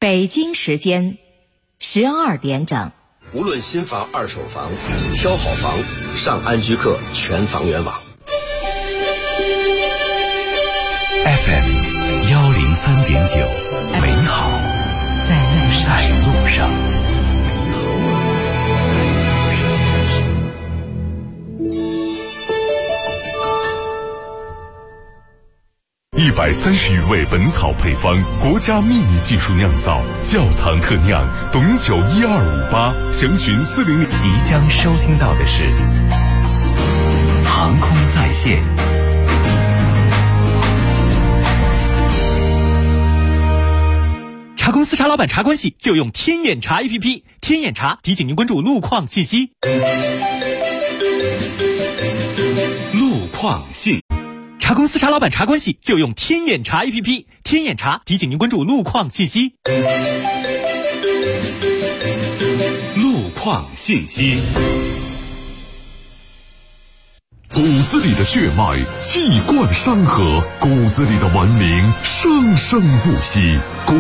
北京时间12点整。 无论新房二手房，挑好房上安居客全房源网。 FM 103.9，美好在路上。130余味本草配方，国家秘密技术酿造，窖藏特酿，董酒12588，详询400。即将收听到的是航空在线。 茶公司茶老板茶关系就用天眼查 APP， 天眼查提醒您关注路况信息。 路况信。 茶公司茶老板茶关系就用天眼查 APP， 天眼查提醒您关注路况信息。 路况信息。 骨子里的血脉，气贯山河；骨子里的文明，生生不息。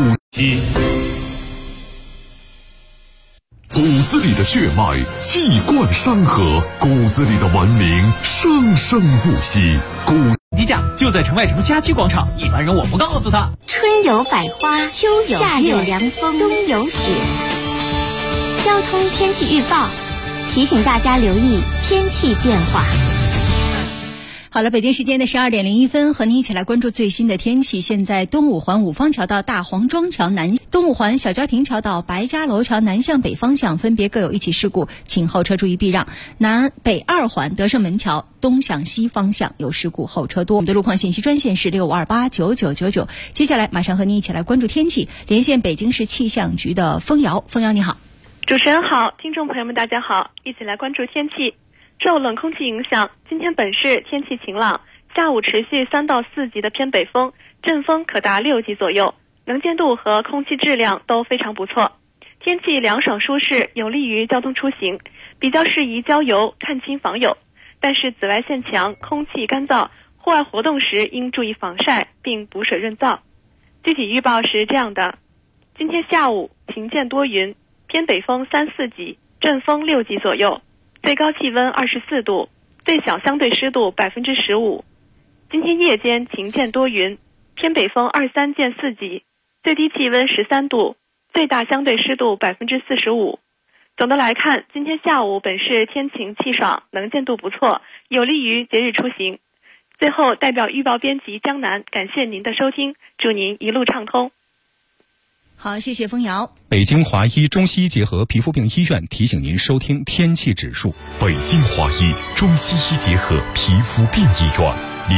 骨子里的血脉，气贯山河；骨子里的文明，生生不息。 低价就在城外城家居广场，一般人我不告诉他。 春有百花，秋有夏有凉风，冬有雪。交通天气预报提醒大家留意天气变化。 好了，北京时间的12:01，和您一起来关注最新的天气。现在东五环五方桥到大黄庄桥南，东五环小郊亭桥到白家楼桥南向北方向分别各有一起事故，请后车注意避让。南北二环德胜门桥东向西方向有事故，后车多。我们的路况信息专线是65289999。接下来马上和您一起来关注天气，连线北京市气象局的封瑶。封瑶你好。 主持人好，听众朋友们大家好，一起来关注天气。受冷空气影响，今天本市天气晴朗，下午持续3到4级的偏北风，阵风可达6级左右，能见度和空气质量都非常不错。天气凉爽舒适，有利于交通出行，比较适宜郊游、探亲访友。但是紫外线强，空气干燥，户外活动时应注意防晒并补水润燥。具体预报是这样的：今天下午晴间多云，偏北风3、4级，阵风6级左右。最高气温24度，最小相对湿度15%。今天夜间晴间多云，偏北风2、3见4级，最低气温13度，最大相对湿度45%。总的来看，今天下午本市天晴气爽，能见度不错，有利于节日出行。最后，代表预报编辑江南，感谢您的收听，祝您一路畅通。 好，谢谢封瑶。 北京华医中西医结合皮肤病医院提醒您收听天气指数。 北京华医中西医结合皮肤病医院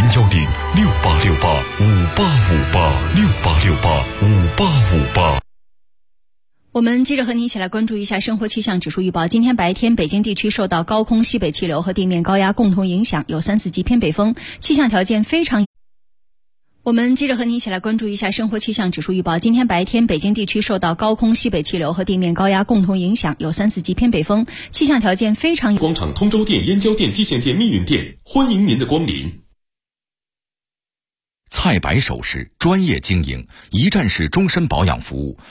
，0868685858，68685858。 我们接着和您一起来关注一下生活气象指数预报。今天白天，北京地区受到高空西北气流和地面高压共同影响，有3、4级偏北风，气象条件非常。我们接着和您一起来关注一下生活气象指数预报。今天白天，北京地区受到高空西北气流和地面高压共同影响，有3、4级偏北风，气象条件非常。 广场通州店、燕郊店、蓟县店、密云店，欢迎您的光临。 菜百首饰专业经营，一站式终身保养服务，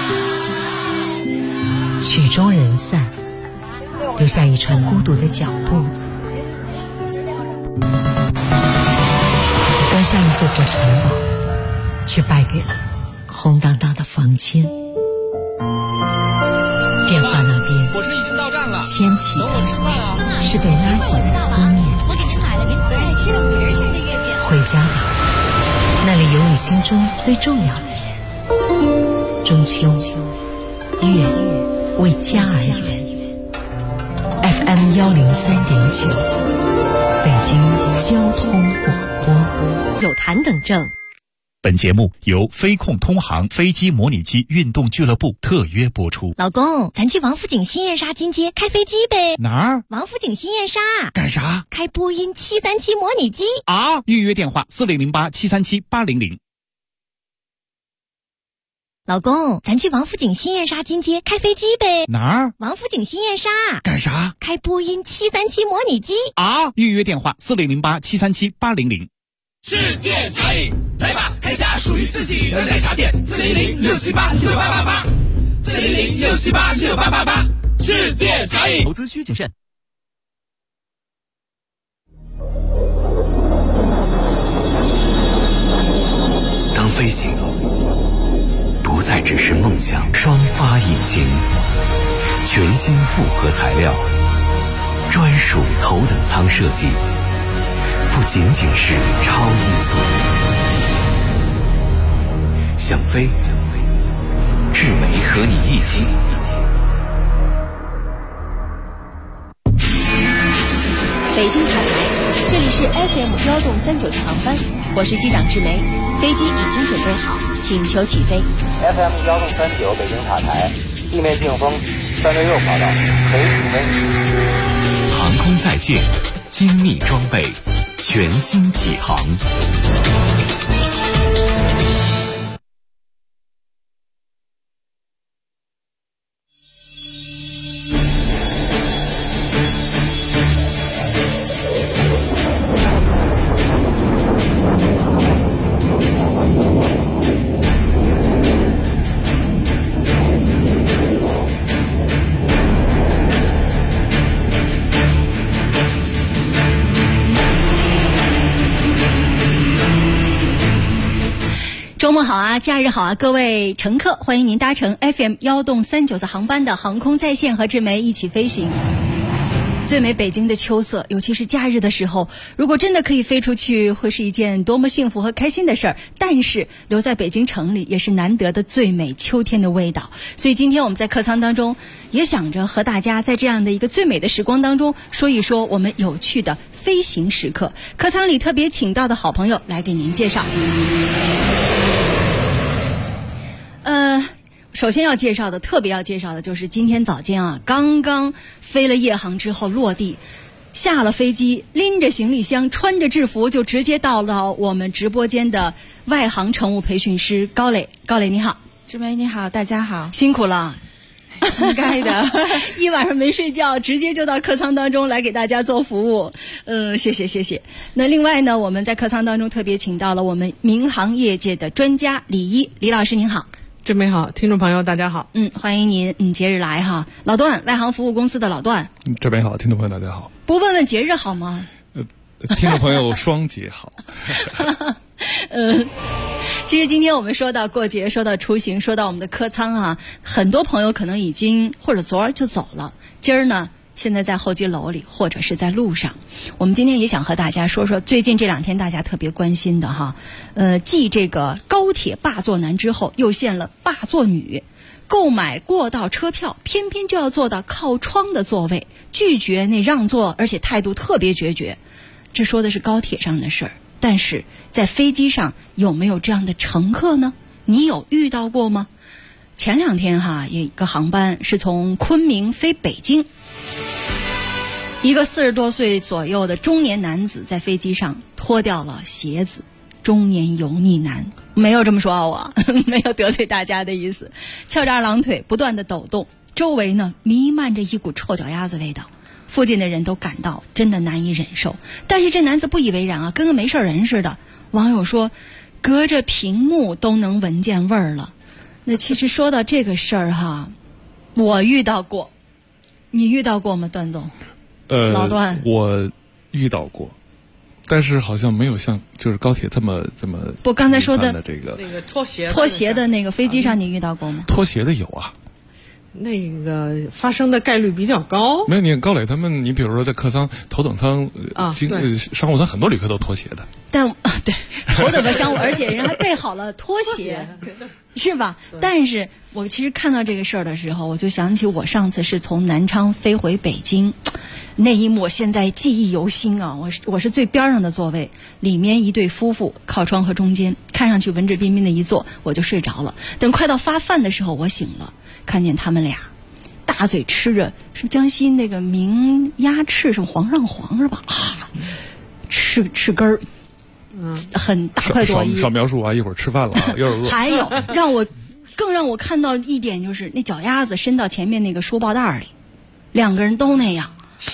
曲终人散，留下一串孤独的脚步。登上一座座城堡，却败给了空荡荡的房间。电话那边， 火车已经到站了， 牵起的是被拉紧的思念。 我给您买了您最爱吃的5仁馅的月饼。 回家吧，那里有你心中最重要的人。中秋，月为家而圆。FM 103.9，北京交通广播。 有痰等症。 本节目由飞控通航飞机模拟机运动俱乐部特约播出。 老公，咱去王府井新燕莎金街开飞机呗。 哪儿？ 王府井新燕莎。 干啥？ 开波音737模拟机啊！预约电话4008737800。 老公，咱去王府井新燕莎金街开飞机呗。 哪儿？ 王府井新燕莎。 干啥？ 开波音737模拟机啊！预约电话4008737800。 世界茶饮，来吧，开家属于自己的奶茶店，400-678-6888，400-678-6888，世界茶饮。 投资需谨慎。 当飞行不再只是梦想，双发引擎，全新复合材料，专属头等舱设计，不仅仅是超音速。想飞，智媒和你一起。 北京塔台，这里是 FM1.39航班，我是机长智媒，飞机已经准备好，请求起飞。 FM1.39北京塔台，地面净风366跑道，可以起飞。 航空在线，精密装备，全新起航。 周末好啊，假日好啊，各位乘客，欢迎您搭乘 FM1.39次航班的航空在线和智媒一起飞行。最美北京的秋色，尤其是假日的时候，如果真的可以飞出去，会是一件多么幸福和开心的事儿。但是留在北京城里也是难得的最美秋天的味道。所以今天我们在客舱当中也想着和大家在这样的一个最美的时光当中说一说我们有趣的飞行时刻。客舱里特别请到的好朋友来给您介绍。首先要介绍的，特别要介绍的就是今天早间啊，刚刚飞了夜航之后落地，下了飞机，拎着行李箱，穿着制服就直接到了我们直播间的外航乘务培训师高磊。高磊你好。 智媒你好，大家好。 辛苦了。 应该的。 一晚上没睡觉，直接就到客舱当中来给大家做服务。谢谢。那另外呢，我们在客舱当中特别请到了我们民航业界的专家李一，李老师您好。 智媒好，听众朋友大家好。 欢迎您节日来哈。老段，外航服务公司的老段。 智媒好，听众朋友大家好。 不问问节日好吗？ 听众朋友双节好。 其实今天我们说到过节，说到出行，说到我们的客舱啊，很多朋友可能已经或者昨儿就走了，今儿呢现在在候机楼里或者是在路上。我们今天也想和大家说说最近这2天大家特别关心的哈，继这个高铁霸座男之后，又现了霸座女。购买过道车票，偏偏就要坐到靠窗的座位，拒绝那让座，而且态度特别决绝。这说的是高铁上的事儿，但是在飞机上有没有这样的乘客呢？你有遇到过吗？前2天哈，有一个航班是从昆明飞北京，一个40多岁左右的中年男子在飞机上脱掉了鞋子。中年油腻男，没有这么说我没有得罪大家的意思。翘着2郎腿不断的抖动，周围呢弥漫着一股臭脚丫子味道，附近的人都感到真的难以忍受。但是这男子不以为然啊，跟个没事人似的。网友说隔着屏幕都能闻见味儿了。那其实说到这个事儿哈，我遇到过，你遇到过吗？段总。老段。 我遇到过，但是好像没有像就是高铁这么不，刚才说的那个脱鞋的那个飞机上你遇到过吗？ 脱鞋的有啊， 那个发生的概率比较高。 没有，你高磊他们，你比如说在客舱、头等舱、商务舱，很多旅客都脱鞋的。 但对，头等的商务，而且人还备好了拖鞋，是吧？但是我其实看到这个事儿的时候，我就想起我上次是从南昌飞回北京。那一幕我现在记忆犹新啊！我是最边上的座位，里面一对夫妇靠窗和中间，看上去文质彬彬的一坐，我就睡着了。等快到发饭的时候，我醒了，看见他们俩大嘴吃着是江西那个名鸭翅，是黄上黄是吧？啊，翅根儿，很大快朵颐。 少描述啊！一会儿吃饭了啊，有点饿。 还有更让我看到一点就是那脚丫子伸到前面那个书包袋里，2个人都那样。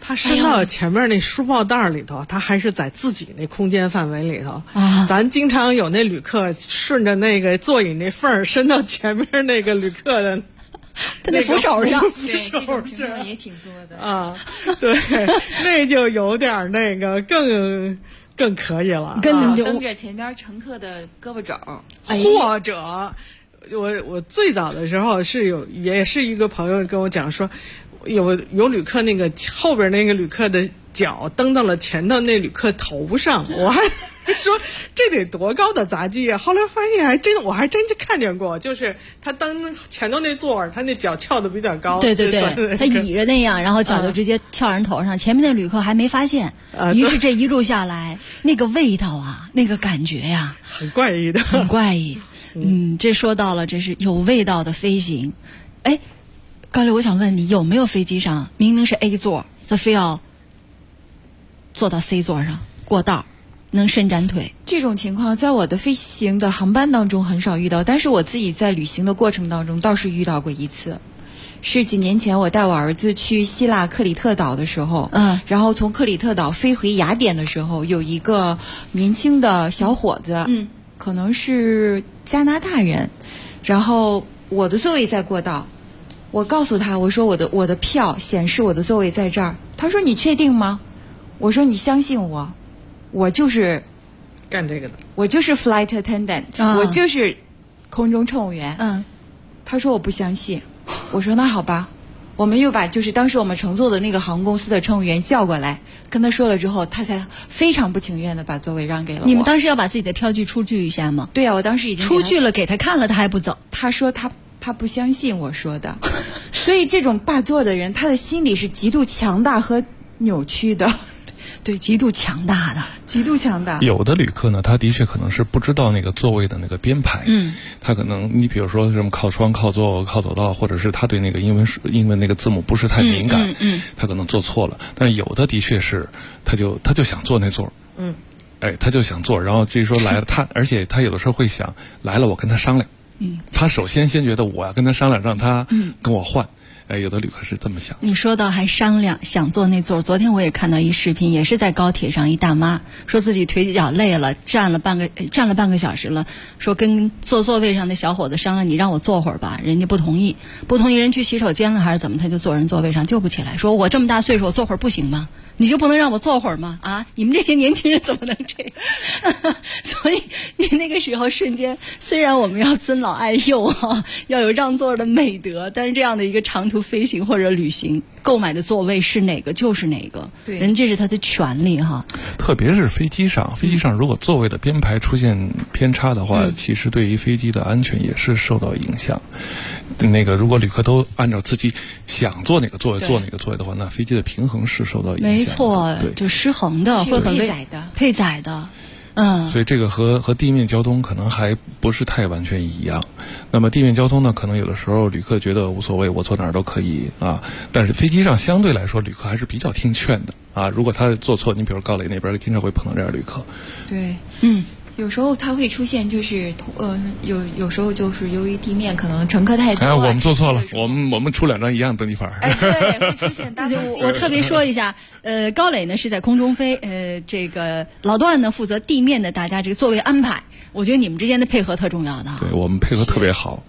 他伸到前面那书包袋里头，他还是在自己那空间范围里头啊。 咱经常有那旅客顺着那个座椅那缝儿伸到前面那个旅客的他那扶手上， 对，这种情况也挺多的啊。对，那就有点那个更可以了， 更蹬着前边乘客的胳膊肘， 或者我最早的时候也是一个朋友跟我讲说。有旅客那个后边那个旅客的脚蹬到了前头那旅客头上，我还说这得多高的闸机啊！后来发现我还真就看见过，就是他蹬前头那座儿，他那脚翘的比较高， 对对对，他倚着那样，然后脚就直接翘人头上，前面那旅客还没发现，于是这一路下来，那个味道啊，那个感觉呀， 很怪异的， 很怪异。这说到了，这是有味道的飞行，哎。高丽，我想问你，有没有飞机上明明是 A 座，他非要坐到 C 座上过道，能伸展腿？ 这种情况在我的飞行的航班当中很少遇到，但是我自己在旅行的过程当中倒是遇到过一次。是几年前我带我儿子去希腊克里特岛的时候，然后从克里特岛飞回雅典的时候，有一个年轻的小伙子，可能是加拿大人，然后我的座位在过道。我告诉他，我说我的票显示我的座位在这儿。他说你确定吗？我说你相信我，我就是干这个的， 我就是 flight attendant，我就是空中乘务员。他说我不相信。我说那好吧，我们又把就是当时我们乘坐的那个航空公司的乘务员叫过来，跟他说了之后，他才非常不情愿的把座位让给了我。 你们当时要把自己的票据出具一下吗？ 对啊，我当时已经出具了，给他看了，他还不走。 他说他不相信我说的，所以这种霸座的人，他的心理是极度强大和扭曲的。 对，极度强大的， 极度强大。 有的旅客呢，他的确可能是不知道那个座位的那个编排，他可能你比如说什么靠窗、靠座、靠走道，或者是他对那个英文那个字母不是太敏感，他可能做错了。但是有的的确是，他就想坐那座，他就想坐，然后至于说来了，而且他有的时候会想来了，我跟他商量，他首先觉得我要跟他商量，让他跟我换。有的旅客是这么想。 你说到还商量想坐那座，昨天我也看到一视频，也是在高铁上，一大妈说自己腿脚累了，站了半个小时了，说跟坐座位上的小伙子商量，你让我坐会儿吧，人家不同意，人去洗手间了还是怎么，他就坐人座位上就不起来，说我这么大岁数，我坐会儿不行吗？你就不能让我坐会儿吗？啊，你们这些年轻人怎么能这样？所以你那个时候瞬间，虽然我们要尊老爱幼啊，要有让座的美德，但是这样的一个长途飞行或者旅行，购买的座位是哪个就是哪个， 对， 人这是他的权利哈。 特别是飞机上如果座位的编排出现偏差的话，其实对于飞机的安全也是受到影响。那个如果旅客都按照自己想坐哪个座位坐哪个座位的话，那飞机的平衡是受到影响的。 没错，就失衡的，会很配载的。 所以这个和地面交通可能还不是太完全一样。那么地面交通呢，可能有的时候旅客觉得无所谓，我坐哪儿都可以啊。但是飞机上相对来说，旅客还是比较听劝的啊。如果他坐错，你比如高磊那边经常会碰到这样的旅客。 对，有时候它会出现，就是有时候就是由于地面可能乘客太多， 我们做错了，我们出2张一样登记牌。 对，会出现大我特别说一下，高磊呢是在空中飞，这个老段呢负责地面的大家这个座位安排。我觉得你们之间的配合特重要的。 对，我们配合特别好。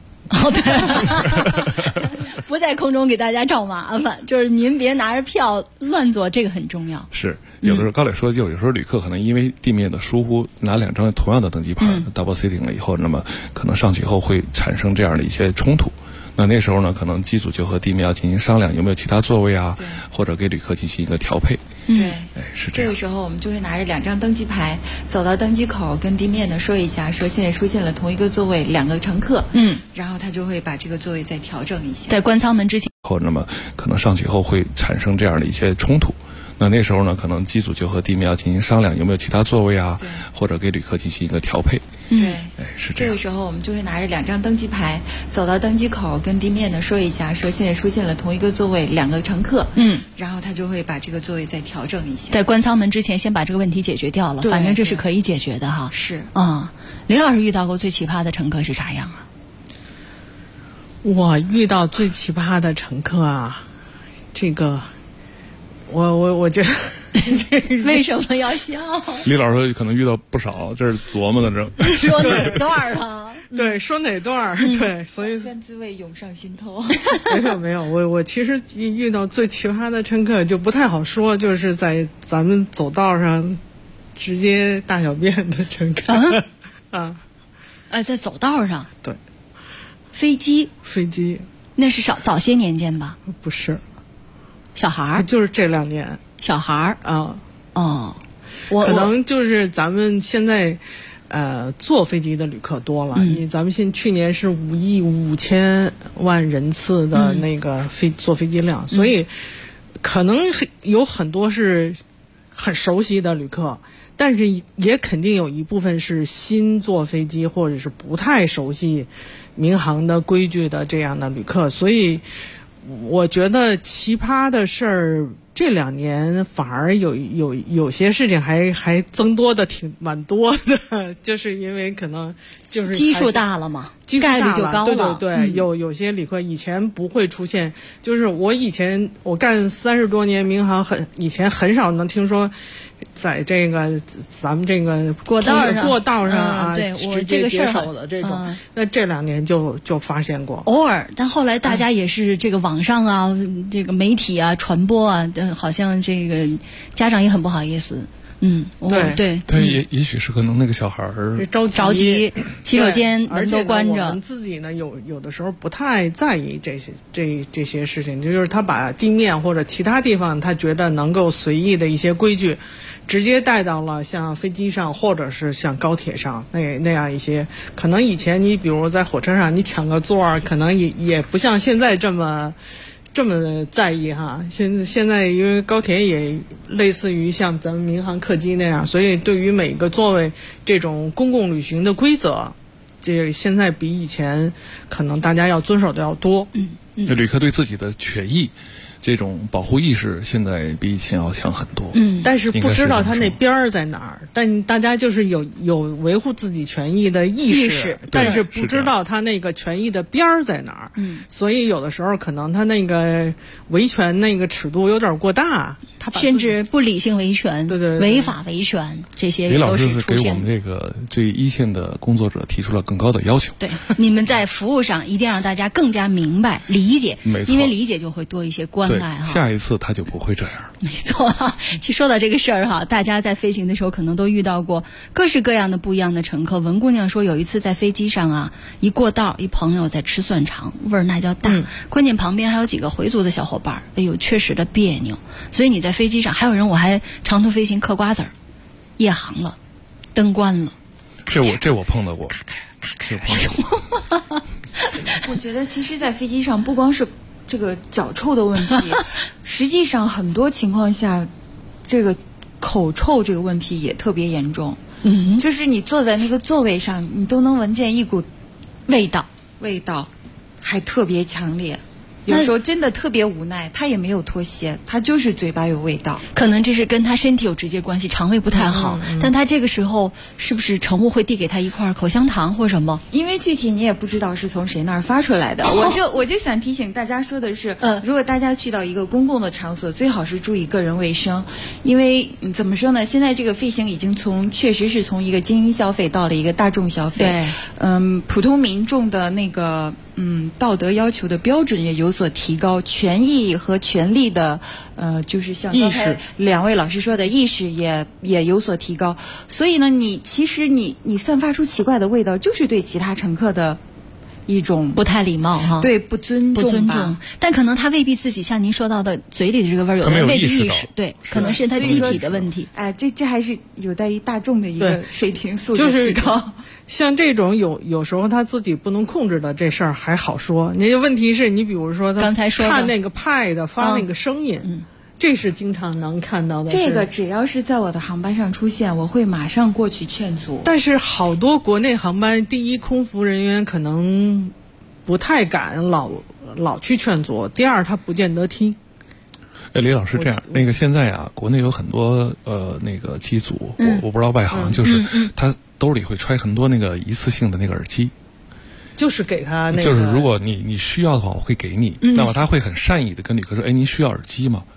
对，不在空中给大家找麻烦，就是您别拿着票乱坐，这个很重要。 是。有的时候高磊说，有时候旅客可能因为地面的疏忽，拿2张同样的登机牌，double sitting 了以后，那么可能上去以后会产生这样的一些冲突。那时候呢，可能机组就和地面要进行商量，有没有其他座位啊，或者给旅客进行一个调配。 对， 是这样。 这个时候我们就会拿着2张登机牌，走到登机口，跟地面的说一下，说现在出现了同一个座位2个乘客，然后他就会把这个座位再调整一下。 在关舱门之前， 那么可能上去以后会产生这样的一些冲突。那时候呢，可能机组就和地面要进行商量，有没有其他座位啊，或者给旅客进行一个调配。 对， 是这样。 这个时候我们就会拿着2张登机牌，走到登机口，跟地面的说一下，说现在出现了同一个座位2个乘客，然后他就会把这个座位再调整一下。 在关舱门之前，先把这个问题解决掉了，反正这是可以解决的哈。 是林老师遇到过最奇葩的乘客是啥样啊？ 我遇到最奇葩的乘客啊，这个。 我觉得为什么要笑？ 李老师可能遇到不少，这是琢磨的正。 说哪段啊？ 对，说哪段？对，所以圈滋味涌上心头。 没有，我其实遇到最奇葩的乘客就不太好说，就是在咱们走道上直接大小便的乘客在走道上。 对， 飞机那是早些年间吧？ 不是， 小孩儿， 就是这2年小孩儿啊。 可能就是咱们现在坐飞机的旅客多了，咱们去年是5亿5千万人次的那个坐飞机量，所以可能有很多是很熟悉的旅客，但是也肯定有一部分是新坐飞机或者是不太熟悉民航的规矩的这样的旅客，所以我觉得奇葩的事儿这2年反而有些事情还增多的蛮多的，就是因为可能就是基数大了嘛，概率就高了。 对，有些旅客以前不会出现，就是我干30多年民航，以前很少能听说在这个咱们这个过道上啊， 对， 我这个事儿的这种，那这2年就发现过， 偶尔，但后来大家也是这个网上啊，这个媒体啊传播啊，好像这个家长也很不好意思。对， 他也许是可能那个小孩儿着急，洗手间门都关着。 我们自己呢，有的时候不太在意这些事情，就是他把地面或者其他地方他觉得能够随意的一些规矩，直接带到了像飞机上或者是像高铁上那样一些。可能以前你比如在火车上你抢个座儿，可能也不像现在这么在意哈。现在因为高铁也类似于像咱们民航客机那样，所以对于每个座位这种公共旅行的规则，这现在比以前可能大家要遵守的要多。 旅客对自己的权益这种保护意识现在比以前要强很多。 但是不知道他那边儿在哪儿，但大家就是有维护自己权益的意识，但是不知道他那个权益的边儿在哪儿。所以有的时候可能他那个维权那个尺度有点过大， 甚至不理性维权， 对， 违法维权，这些李老师是给我们这个最一线的工作者提出了更高的要求。 对，你们在服务上一定让大家更加明白理解， 没错， 因为理解就会多一些关爱哈。 下一次他就不会这样了。 没错，其实说到这个事儿哈，大家在飞行的时候可能都遇到过各式各样的不一样的乘客。文姑娘说有一次在飞机上啊，一过道，一朋友在吃蒜肠，味儿那叫大，关键旁边还有几个回族的小伙伴，哎呦，确实的别扭。所以你在飞机上，还有人我还长途飞行嗑瓜子儿，夜航了，灯关了， 这我碰到过， 我觉得其实在飞机上不光是这个脚臭的问题，实际上很多情况下这个口臭这个问题也特别严重。就是你坐在那个座位上，你都能闻见一股味道还特别强烈。有时候真的特别无奈，他也没有脱鞋，他就是嘴巴有味道。 可能这是跟他身体有直接关系，肠胃不太好。但他这个时候是不是乘务会递给他一块口香糖或什么？ 因为具体你也不知道是从谁那儿发出来的。我就想提醒大家说的是，如果大家去到一个公共的场所，最好是注意个人卫生。因为怎么说呢，现在这个飞行已经确实是从一个精英消费到了一个大众消费。对，普通民众的那个道德要求的标准也有所提高，权益和权利的就是像刚才2位老师说的意识也有所提高。所以呢，其实你散发出奇怪的味道，就是对其他乘客的一种不太礼貌哈， 对，不尊重吧。 但可能他未必自己像您说到的嘴里的这个味儿，有的未必意识，对，可能是他机体的问题。 哎，这还是有待于大众的一个水平素质提高。 像这种有时候他自己不能控制的这事儿还好说，你问题是你比如说他刚才说看那个pad发那个声音，这是经常能看到的。 这个只要是在我的航班上出现，我会马上过去劝阻。 但是好多国内航班，第一空服人员可能不太敢老去劝阻，第二他不见得听。 李老师，这样那个现在啊，国内有很多那个机组，我不知道外行，就是他兜里会揣很多那个一次性的那个耳机， 就是给他那个， 就是如果你需要的话，我会给你。那么他会很善意的跟旅客说：“哎，您需要耳机吗？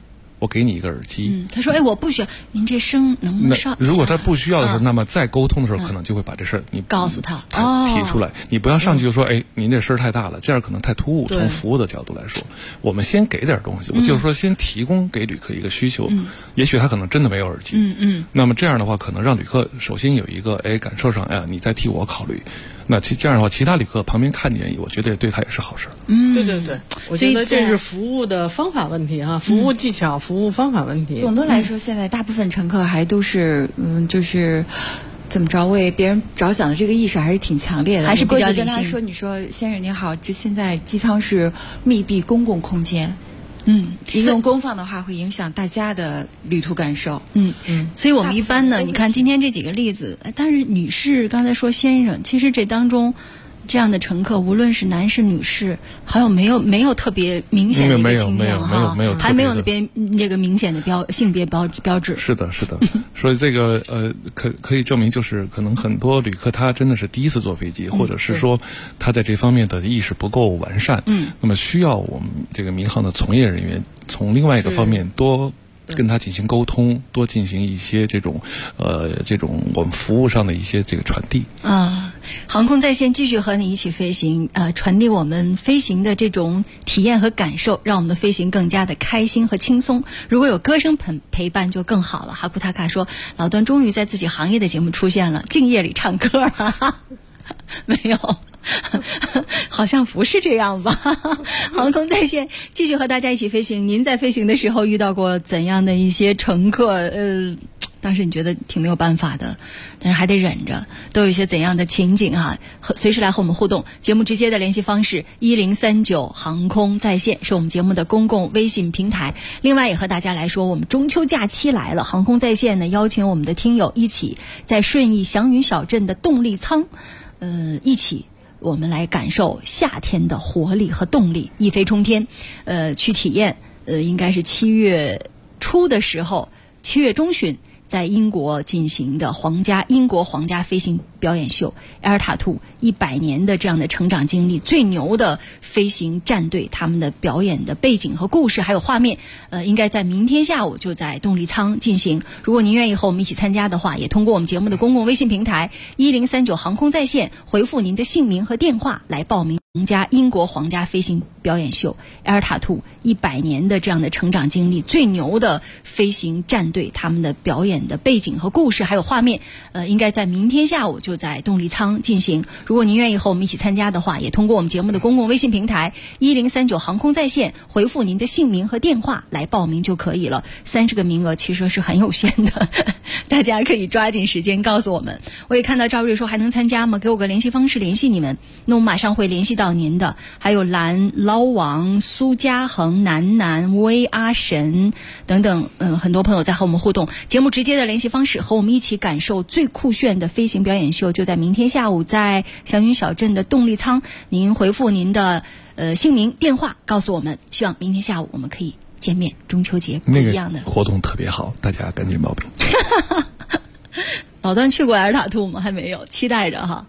我给你一个耳机。 他说我不需要，您这声能不能上？ 如果他不需要的时候，那么在沟通的时候，可能就会把这事儿你告诉他提出来。你不要上去就说您这声太大了，这样可能太突兀。从服务的角度来说，我们先给点东西，就是说先提供给旅客一个需求。也许他可能真的没有耳机。那么这样的话，可能让旅客首先有一个感受上你在替我考虑。那这样的话，其他旅客旁边看见，我觉得对他也是好事。 对，我觉得这是服务的方法问题啊，服务技巧、服务方法问题。 总的来说，现在大部分乘客还都是就是怎么着为别人着想的这个意识还是挺强烈的。 还是比较理性。 跟他说，你说先生您好，这现在机舱是密闭公共空间。一用公放的话会影响大家的旅途感受。 所以我们一般呢，你看今天这几个例子，但是女士刚才说先生，其实这当中这样的乘客，无论是男士女士，还有没有特别明显的一个倾向哈， 没有还没有那边这个明显的性别标志。 是的，所以这个可以证明，就是可能很多旅客他真的是第一次坐飞机，或者是说他在这方面的意识不够完善。那么需要我们这个民航的从业人员从另外一个方面多跟他进行沟通，多进行一些这种我们服务上的一些这个传递。 航空在线继续和你一起飞行，传递我们飞行的这种体验和感受，让我们的飞行更加的开心和轻松。如果有歌声陪伴就更好了。哈库塔卡说，老段终于在自己行业的节目出现了，静夜里唱歌了。没有，好像不是这样吧。航空在线继续和大家一起飞行。您在飞行的时候遇到过怎样的一些乘客？当时你觉得挺没有办法的，但是还得忍着，都有一些怎样的情景哈？随时来和我们互动。节目直接的联系方式1039航空在线是我们节目的公共微信平台。另外也和大家来说，我们中秋假期来了，航空在线呢邀请我们的听友一起在顺义祥云小镇的动力舱，一起我们来感受夏天的活力和动力，一飞冲天。去体验应该是7月初的时候，7月中旬在英国进行的英国皇家飞行表演秀埃尔塔兔100年的这样的成长经历，最牛的飞行战队他们的表演的背景和故事还有画面，应该在明天下午就在动力舱进行。如果您愿意和我们一起参加的话，也通过我们节目的公共微信平台1039航空在线回复您的姓名和电话来报名英国皇家飞行表演秀埃尔塔兔100年的这样的成长经历，最牛的飞行战队他们的表演的背景和故事还有画面，应该在明天下午就在动力舱进行。如果您愿意和我们一起参加的话，也通过我们节目的公共微信平台1039航空在线回复您的姓名和电话来报名就可以了。30个名额其实是很有限的，大家可以抓紧时间告诉我们。我也看到赵瑞说还能参加吗？给我个联系方式联系你们，那我马上会联系到您的。还有蓝捞王、苏嘉恒、楠薇、阿神等等，很多朋友在和我们互动。节目直接的联系方式，和我们一起感受最酷炫的飞行表演秀，就在明天下午在祥云小镇的动力舱。您回复您的姓名、电话告诉我们，希望明天下午我们可以见面。中秋节不一样的、 那个、活动特别好，大家赶紧报名。 老段去过埃尔塔兔吗？还没有，期待着哈。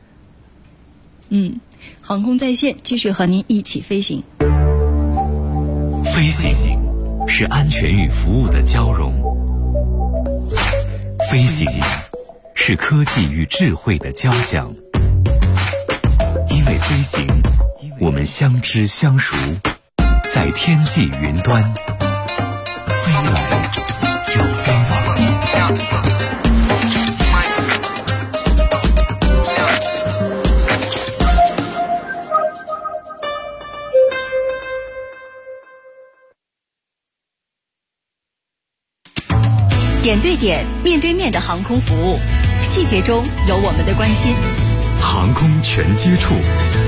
航空在线继续和您一起飞行。 飞行是安全与服务的交融，飞行是科技与智慧的交响。因为飞行，我们相知相熟，在天际云端，飞来又飞往。 点对点、面对面的航空服务，细节中有我们的关心。 航空全接触。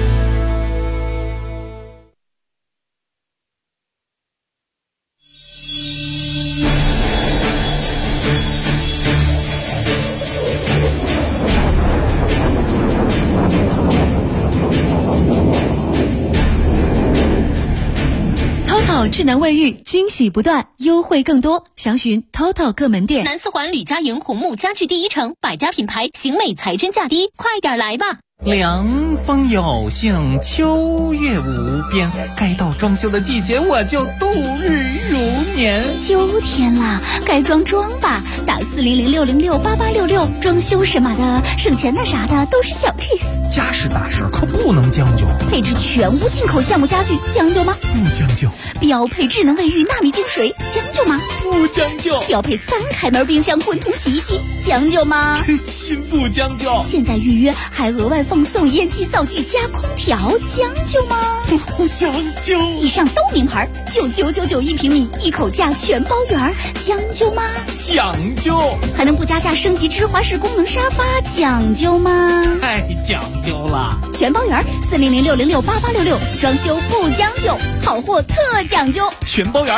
智能卫浴，惊喜不断，优惠更多，详询 TOTO 各门店。 南四环吕家营红木家具第一城，百家品牌，型美才真价低，快点来吧！ 凉风有幸，秋月无边，该到装修的季节，我就度日如年。 秋天啦，该装吧，打400-606-8866，装修什么的，省钱的啥的都是小 case。 家事大事可不能将就， 配置全屋进口橡木家具，将就吗？ 不将就。 标配智能卫浴纳米净水，将就吗？ 不将就。 标配3开门冰箱滚筒洗衣机，将就吗？ 真心不将就。 现在预约还额外奉送烟机灶具加空调，将就吗？ 不将就。 以上都名牌，99991平米，一口价全包圆，将就吗？ 讲究。 还能不加价升级芝华士功能沙发，讲究吗？ 太讲究了。 全包圆，400-606-8866，装修不将就，好货特讲究。 全包圆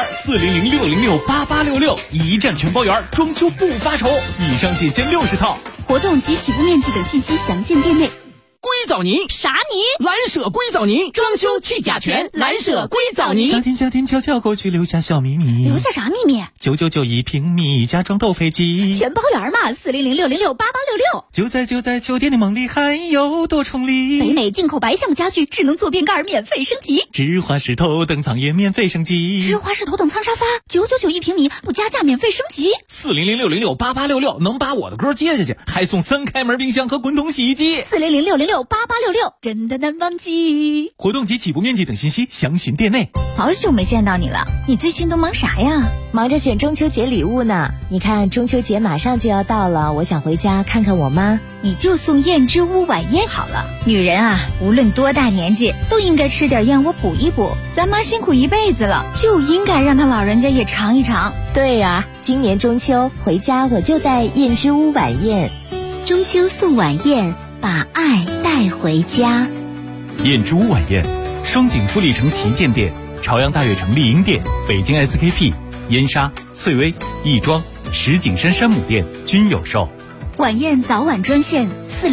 ，400-606-8866，一站全包圆，装修不发愁。以上仅限60套。 活动及起步面积等信息详见店内。 硅藻泥啥泥？ 蓝舍硅藻泥，装修去甲醛，蓝舍硅藻泥。 夏天悄悄过去，留下小秘密。 留下啥秘密 ？9991平米，家装都配机。 全包圆嘛，400-606-8866。 就在秋天的梦里，还有多重礼。 北美进口白橡木家具，智能坐便盖免费升级。 芝华士头等舱也免费升级。 芝华士头等舱沙发，999平米，不加价免费升级。 400-606-8866，能把我的歌接下去，还送3开门冰箱和滚筒洗衣机。 400-606-8866，真的难忘记。 活动及起步面积等信息详询店内。 好久没见到你了，你最近都忙啥呀？ 忙着选中秋节礼物呢。你看中秋节马上就要到了，我想回家看看我妈。 你就送燕之屋晚宴好了。女人啊，无论多大年纪，都应该吃点燕窝补一补。咱妈辛苦一辈子了，就应该让她老人家也尝一尝。 对呀，今年中秋回家我就带燕之屋晚宴。 中秋送晚宴，把爱带回家。 燕之屋晚宴，双井富力城旗舰店、朝阳大悦城丽婴店、北京 SKP、燕莎、翠微、亦庄、石景山山姆店均有售。 晚宴早晚专线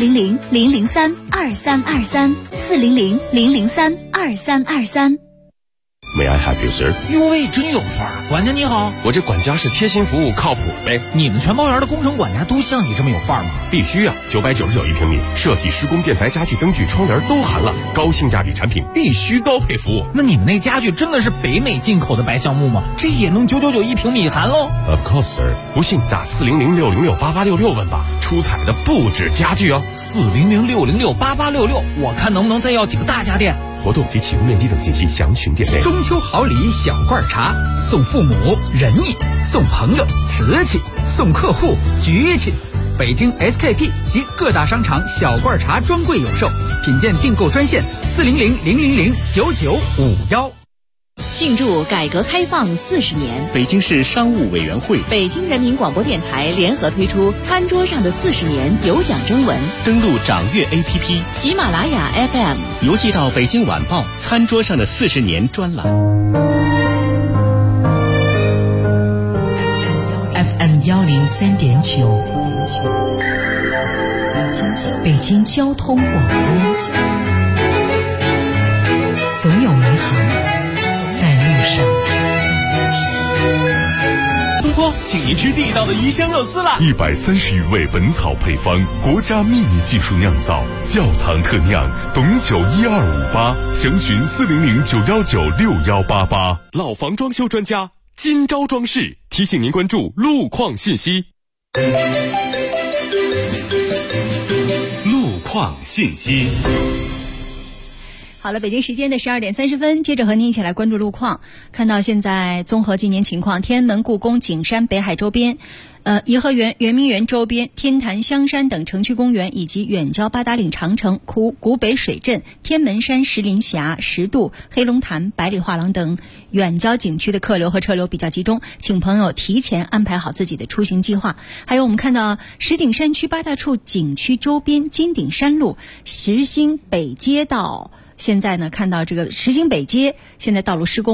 400-003-2323，400-003-2323。 May I help you, sir？ 哟喂，真有范儿！管家你好， 我这管家是贴心服务，靠谱呗。 你们全包园的工程管家都像你这么有范儿吗？ 必须啊！999一平米，设计、施工、建材、家具、灯具、窗帘都含了，高性价比产品，必须高配服务。 那你们那家具真的是北美进口的白橡木吗？这也能999一平米含喽 ？Of course, sir。不信打400-606-8866问吧，出彩的不止家具哦。 400-606-8866，我看能不能再要几个大家电。 活动及起步面积等信息详询店内。 中秋好礼小罐茶，送父母仁义，送朋友瓷器，送客户局气。北京 SKP 及各大商场小罐茶专柜有售，品鉴订购专线400-000-9951。 庆祝改革开放40年， 北京市商务委员会、 北京人民广播电台联合推出餐桌上的40年有奖征文。 登录掌阅 APP、 喜马拉雅 FM， 邮寄到北京晚报餐桌上的40年专栏。 FM 103.9，北京交通广播，总有美好在路上。 东坡，请您吃地道的鱼香肉丝啦 ！130余味本草配方，国家秘密技术酿造，窖藏特酿，董酒12588，详询400-919-6188。 老房装修专家金招装饰提醒您关注路况信息。 路况信息。 好了，北京时间的12点30分，接着和您一起来关注路况。看到现在综合今年情况，天安门、故宫、景山、北海周边、颐和园、圆明园周边、天坛、香山等城区公园，以及远郊八达岭长城、古北水镇、天门山、石林峡、石渡、黑龙潭、百里画廊等远郊景区的客流和车流比较集中，请朋友提前安排好自己的出行计划。还有我们看到石景山区八大处景区周边金顶山路、石兴北街道，现在呢看到这个石兴北街现在道路施工，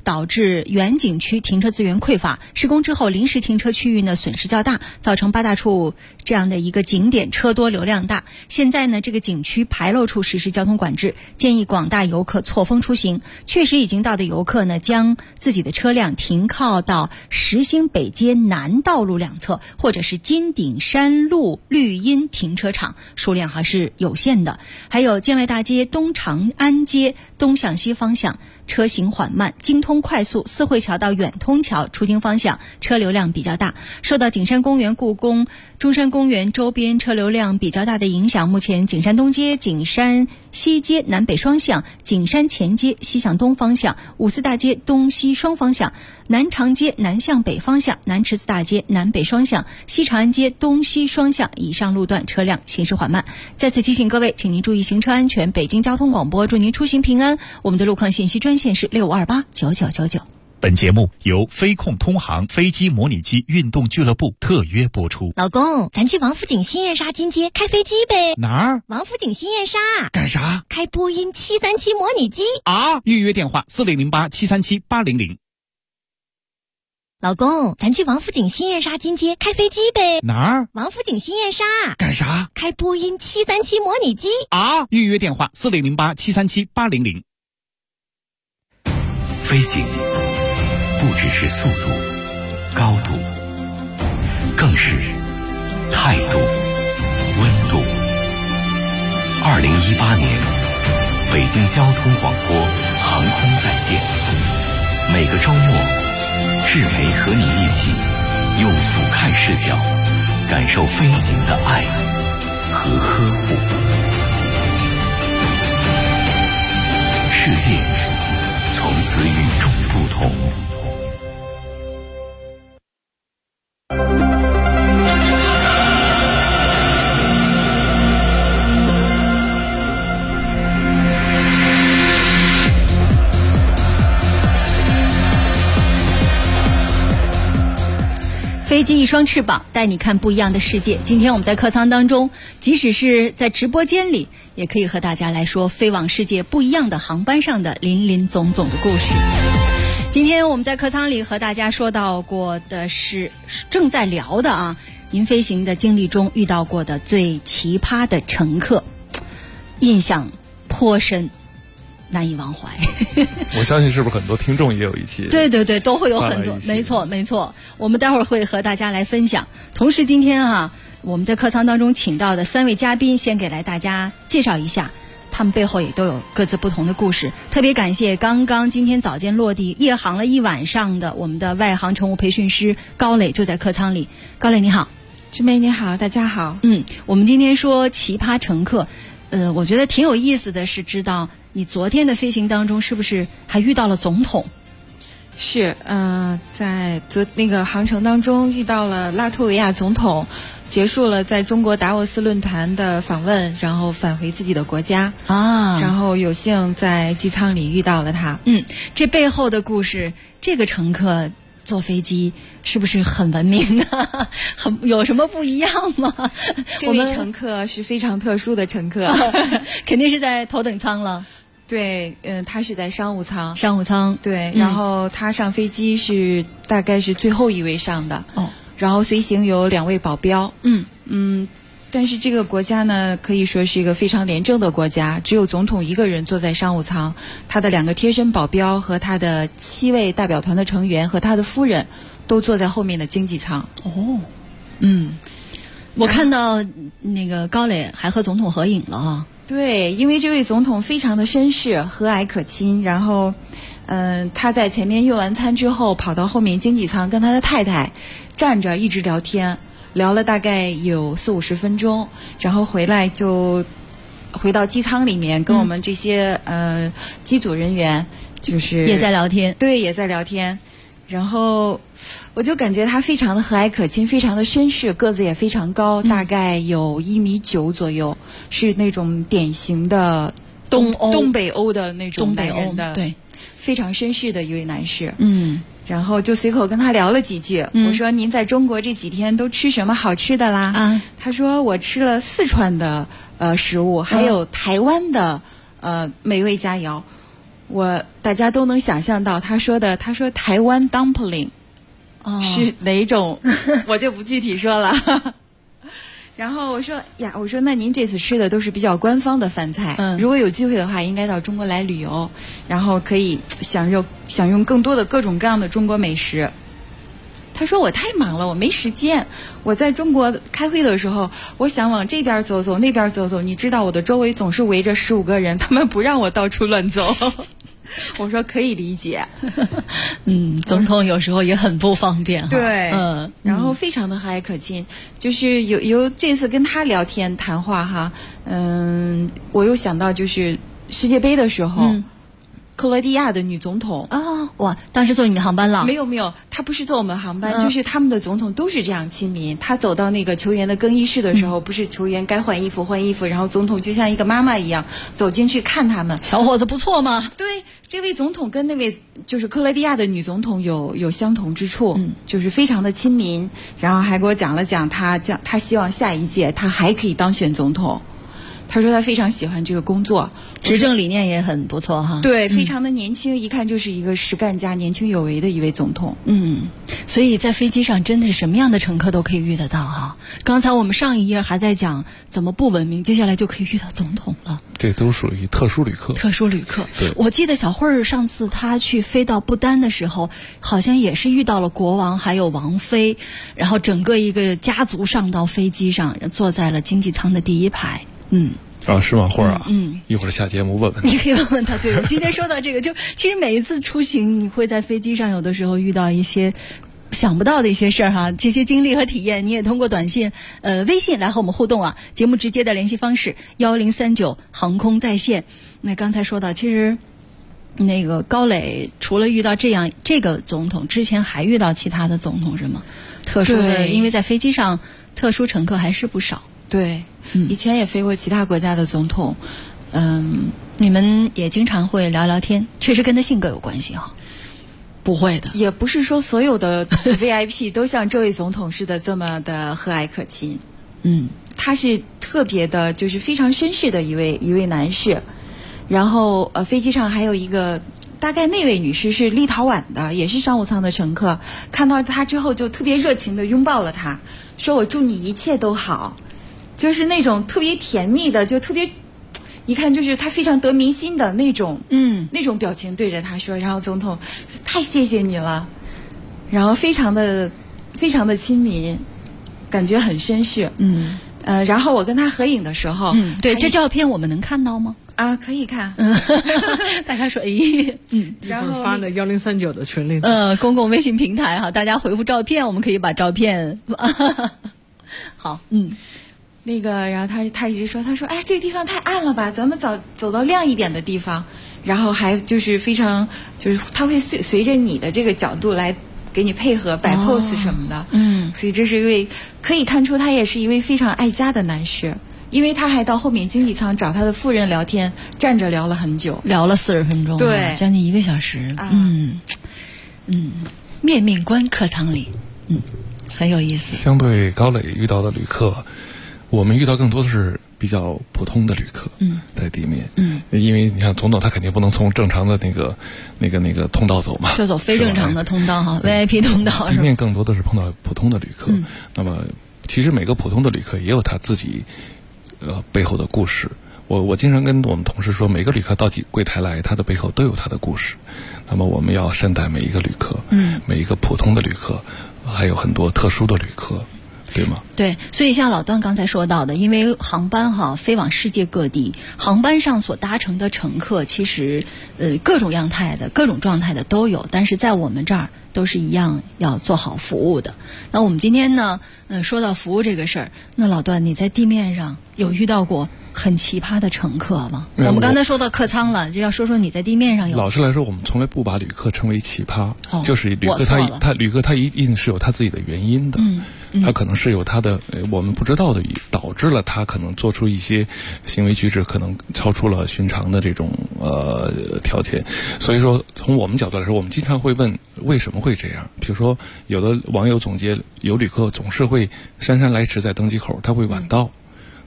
导致原景区停车资源匮乏，施工之后临时停车区域呢损失较大，造成8大处这样的一个景点车多流量大。现在呢这个景区牌楼处实施交通管制，建议广大游客错峰出行。确实已经到的游客呢，将自己的车辆停靠到实兴北街南道路两侧，或者是金顶山路绿荫停车场，数量还是有限的。还有建外大街、东长安街东向西方向车行缓慢，京通快速四惠桥到远通桥出京方向车流量比较大。受到景山公园、故宫、中山公园周边车流量比较大的影响，目前景山东街、景山西街南北双向、景山前街西向东方向、五四大街东西双方向、南长街南向北方向、南池子大街南北双向、西长安街东西双向以上路段车辆行驶缓慢。再次提醒各位，请您注意行车安全。北京交通广播祝您出行平安。我们的路况信息专线是65289999。 本节目由飞控通航飞机模拟机运动俱乐部特约播出。 老公，咱去王府井新燕莎金街开飞机呗？ 哪儿？ 王府井新燕莎。 干啥？ 开波音737模拟机啊！预约电话4008737800。 老公，咱去王府井新燕莎金街开飞机呗？ 哪儿？ 王府井新燕莎。 干啥？ 开波音737模拟机啊！预约电话4008737800。 飞行不只是速度、高度，更是态度、温度。2018年，北京交通广播航空在线，每个周末，志培和你一起用俯瞰视角，感受飞行的爱和呵护。世界从此与众不同。 飞机一双翅膀，带你看不一样的世界。今天我们在客舱当中，即使是在直播间里，也可以和大家来说飞往世界不一样的航班上的林林总总的故事。今天我们在客舱里和大家说到过的是正在聊的啊，您飞行的经历中遇到过的最奇葩的乘客，印象颇深，难以忘怀。 我相信是不是很多听众也有一期？ 对对对，都会有很多，没错没错。我们待会儿会和大家来分享。同时今天啊，我们在客舱当中请到的3位嘉宾，先给来大家介绍一下，他们背后也都有各自不同的故事。特别感谢刚刚今天早间落地夜航了一晚上的我们的外航乘务培训师高磊，就在客舱里。高磊你好。 志梅你好，大家好。 我们今天说奇葩乘客，我觉得挺有意思的是，知道你昨天的飞行当中是不是还遇到了总统？ 是，在那个航程当中遇到了拉脱维亚总统，结束了在中国达沃斯论坛的访问，然后返回自己的国家啊， 然后有幸在机舱里遇到了他。 这背后的故事，这个乘客坐飞机是不是很文明呢？有什么不一样吗？ 这位乘客是非常特殊的乘客， 肯定是在头等舱了。 对，他是在商务舱。 商务舱， 对，然后他上飞机是大概是最后一位上的。然后随行有2位保镖。但是这个国家呢，可以说是一个非常廉政的国家，只有总统一个人坐在商务舱，他的2个贴身保镖和他的7位代表团的成员和他的夫人都坐在后面的经济舱。 我看到那个高磊还和总统合影了啊。 对，因为这位总统非常的绅士，和蔼可亲，然后他在前面用完餐之后跑到后面经济舱跟他的太太站着一直聊天，聊了大概有40-50分钟，然后回来就回到机舱里面跟我们这些机组人员就是也在聊天。 对，也在聊天。然后我就感觉他非常的和蔼可亲，非常的绅士，个子也非常高，大概有1.9米左右，是那种典型的东北欧的那种男人的， 对， 非常绅士的一位男士。然后就随口跟他聊了几句，我说您在中国这几天都吃什么好吃的啦？他说我吃了四川的食物，还有台湾的美味佳肴。 大家都能想象到他说台湾 dumpling 是哪种，我就不具体说了。然后我说那您这次吃的都是比较官方的饭菜，如果有机会的话，应该到中国来旅游，然后可以享用更多的各种各样的中国美食。他说我太忙了，我没时间。我在中国开会的时候，我想往这边走走，那边走走，你知道我的周围总是围着15个人，他们不让我到处乱走。我说可以理解。 总统有时候也很不方便哈。 对，然后非常的和蔼可亲，就是有这次跟他聊天谈话哈，我又想到就是世界杯的时候。克罗地亚的女总统哇，当时坐你们航班了？ 没有，她不是坐我们航班，就是他们的总统都是这样亲民。她走到那个球员的更衣室的时候，不是球员该换衣服，然后总统就像一个妈妈一样走进去看他们。 小伙子不错嘛。 对，这位总统跟那位就是克罗地亚的女总统有相同之处，就是非常的亲民，然后还给我讲了讲他希望下一届他还可以当选总统。他说他非常喜欢这个工作， 执政理念也很不错哈。 对，非常的年轻，一看就是一个实干家，年轻有为的一位总统。 所以在飞机上真的是什么样的乘客都可以遇得到哈。刚才我们上一页还在讲怎么不文明，接下来就可以遇到总统了。 这都属于特殊旅客。 对，我记得小慧儿上次她去飞到不丹的时候，好像也是遇到了国王还有王妃，然后整个一个家族上到飞机上，坐在了经济舱的第一排。 是吗？慧儿啊，一会儿下节目问问你可以问问他。对，我今天说到这个，就其实每一次出行，你会在飞机上有的时候遇到一些想不到的一些事儿哈，这些经历和体验，你也通过短信、微信来和我们互动啊。节目直接的联系方式1039航空在线。那刚才说到，其实那个高磊除了遇到这个总统之前，还遇到其他的总统是吗？特殊的，因为在飞机上特殊乘客还是不少。 对，以前也飞过其他国家的总统， 你们也经常会聊聊天，确实跟他性格有关系哈。不会的， 也不是说所有的 VIP 都像这位总统似的这么的和蔼可亲。他是特别的，就是非常绅士的一位男士。然后飞机上还有一个，大概那位女士是立陶宛的，也是商务舱的乘客，看到他之后就特别热情的拥抱了他，说我祝你一切都好。就是那种特别甜蜜的，就特别一看就是他非常得民心的那种表情对着他说，然后总统太谢谢你了，然后非常的亲民，感觉很绅士。然后我跟他合影的时候， 对，这照片我们能看到吗？ 可以看。 大家说， 然后发在1039的群里。 公共微信平台哈，大家回复照片，我们可以把照片。好， 那个，然后他一直说，他说，哎，这个地方太暗了吧，咱们走到亮一点的地方。然后还就是非常，就是他会随着你的这个角度来给你配合摆 pose 什么的。所以这是一位可以看出他也是一位非常爱家的男士，因为他还到后面经济舱找他的夫人聊天，站着聊了很久， 聊了40分钟， 对， 将近1个小时。面面观客舱里，很有意思。 相对高磊遇到的旅客，我们遇到更多的是比较普通的旅客，在地面，因为你看总统他肯定不能从正常的那个通道走嘛， 就走非正常的通道哈 ，VIP 通道。 地面更多的是碰到普通的旅客，那么其实每个普通的旅客也有他自己背后的故事。我经常跟我们同事说，每个旅客到柜台来，他的背后都有他的故事。那么我们要善待每一个旅客，每一个普通的旅客，还有很多特殊的旅客。对吗？ 对，所以像老段刚才说到的，因为航班飞往世界各地，航班上所搭乘的乘客其实各种样态的、各种状态的都有，但是在我们这儿都是一样要做好服务的。那我们今天呢，说到服务这个事儿，那老段你在地面上有遇到过很奇葩的乘客吗？我们刚才说到客舱了，就要说说你在地面上有。 老实来说，我们从来不把旅客称为奇葩，就是旅客他一定是有他自己的原因的。他可能是有他的我们不知道的，导致了他可能做出一些行为举止，可能超出了寻常的这种条件。所以说，从我们角度来说，我们经常会问为什么会这样。比如说，有的网友总结，有旅客总是会姗姗来迟在登机口，他会晚到。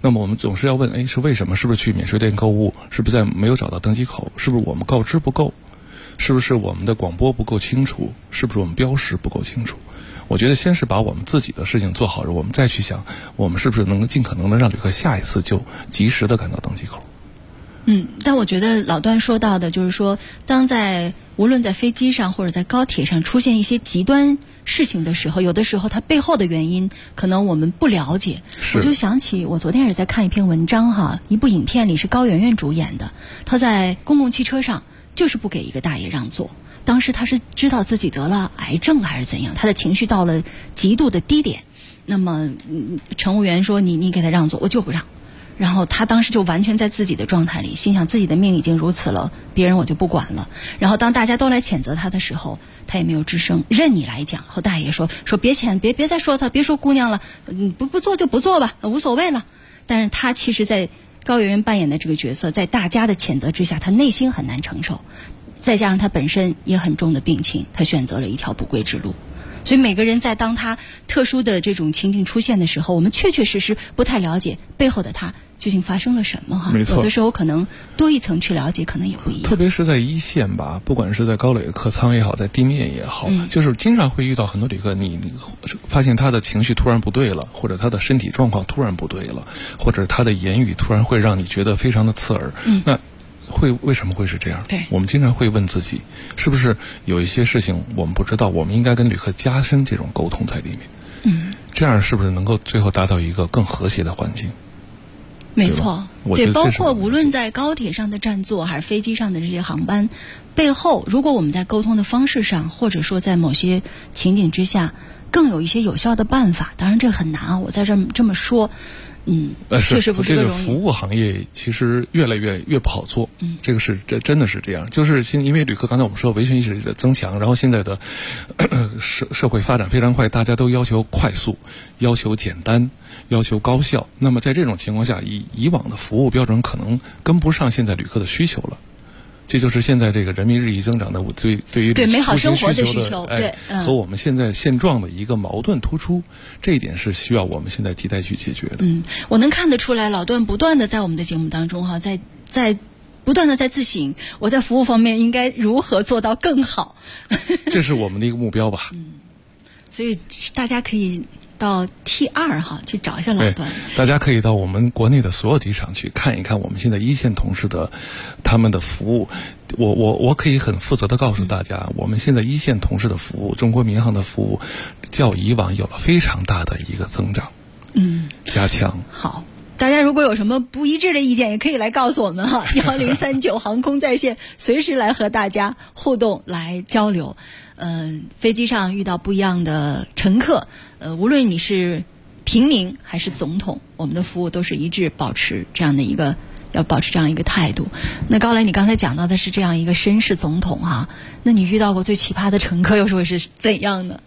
那么我们总是要问，是为什么？是不是去免税店购物？是不是没有找到登机口？是不是我们告知不够？是不是我们的广播不够清楚？是不是我们标识不够清楚？我觉得先是把我们自己的事情做好，我们再去想，我们是不是能尽可能的让旅客下一次就及时的赶到登机口。 但我觉得老段说到的就是说，当无论在飞机上或者在高铁上出现一些极端事情的时候，有的时候它背后的原因可能我们不了解。我就想起我昨天也是在看一篇文章哈，一部影片里是高圆圆主演的，她在公共汽车上就是不给一个大爷让座。当时她是知道自己得了癌症还是怎样，她的情绪到了极度的低点。那么乘务员说你给他让座，我就不让。然后他当时就完全在自己的状态里，心想自己的命已经如此了，别人我就不管了。然后当大家都来谴责他的时候，他也没有吱声，任你来讲。后大爷说别再说他，别说姑娘了，不做就不做吧，无所谓了。但是他其实在高圆圆扮演的这个角色，在大家的谴责之下，他内心很难承受，再加上他本身也很重的病情，他选择了一条不归之路。所以每个人在当他特殊的这种情景出现的时候，我们确确实实不太了解背后的他究竟发生了什么哈。 没错， 有的时候可能多一层去了解，可能也不一样。 特别是在一线吧，不管是在高垒客舱也好，在地面也好，就是经常会遇到很多旅客，你发现他的情绪突然不对了，或者他的身体状况突然不对了，或者他的言语突然会让你觉得非常的刺耳。那为什么会是这样？ 对， 我们经常会问自己，是不是有一些事情我们不知道，我们应该跟旅客加深这种沟通在里面。这样是不是能够最后达到一个更和谐的环境？ 没错，对，包括无论在高铁上的占座还是飞机上的这些航班背后，如果我们在沟通的方式上，或者说在某些情景之下更有一些有效的办法，当然这很难啊，我在这么说确实不是个容易。 这个服务行业其实越来越不好做，这真的是这样。就是因为旅客刚才我们说维权意识的增强，然后现在的社会发展非常快，大家都要求快速，要求简单，要求高效。那么在这种情况下，以往的服务标准可能跟不上现在旅客的需求了。这就是现在这个人民日益增长的对于美好生活的需求，对， 和我们现在现状的一个矛盾突出，这一点是需要我们现在亟待去解决的。 我能看得出来，老段不断的在我们的节目当中哈，在不断的在自省，我在服务方面应该如何做到更好。 这是我们的一个目标吧。 所以大家可以到 T2 哈去找一下老段。 大家可以到我们国内的所有机场去看一看我们现在一线同事的他们的服务。我可以很负责的告诉大家，我们现在一线同事的服务，中国民航的服务，较以往有了非常大的一个增长，加强。 好。大家如果有什么不一致的意见，也可以来告诉我们哈，1039航空在线，随时来和大家互动来交流。飞机上遇到不一样的乘客，无论你是平民还是总统，我们的服务都是一致保持这样的一个态度。那高磊，你刚才讲到的是这样一个绅士总统哈，那你遇到过最奇葩的乘客又是会是怎样的？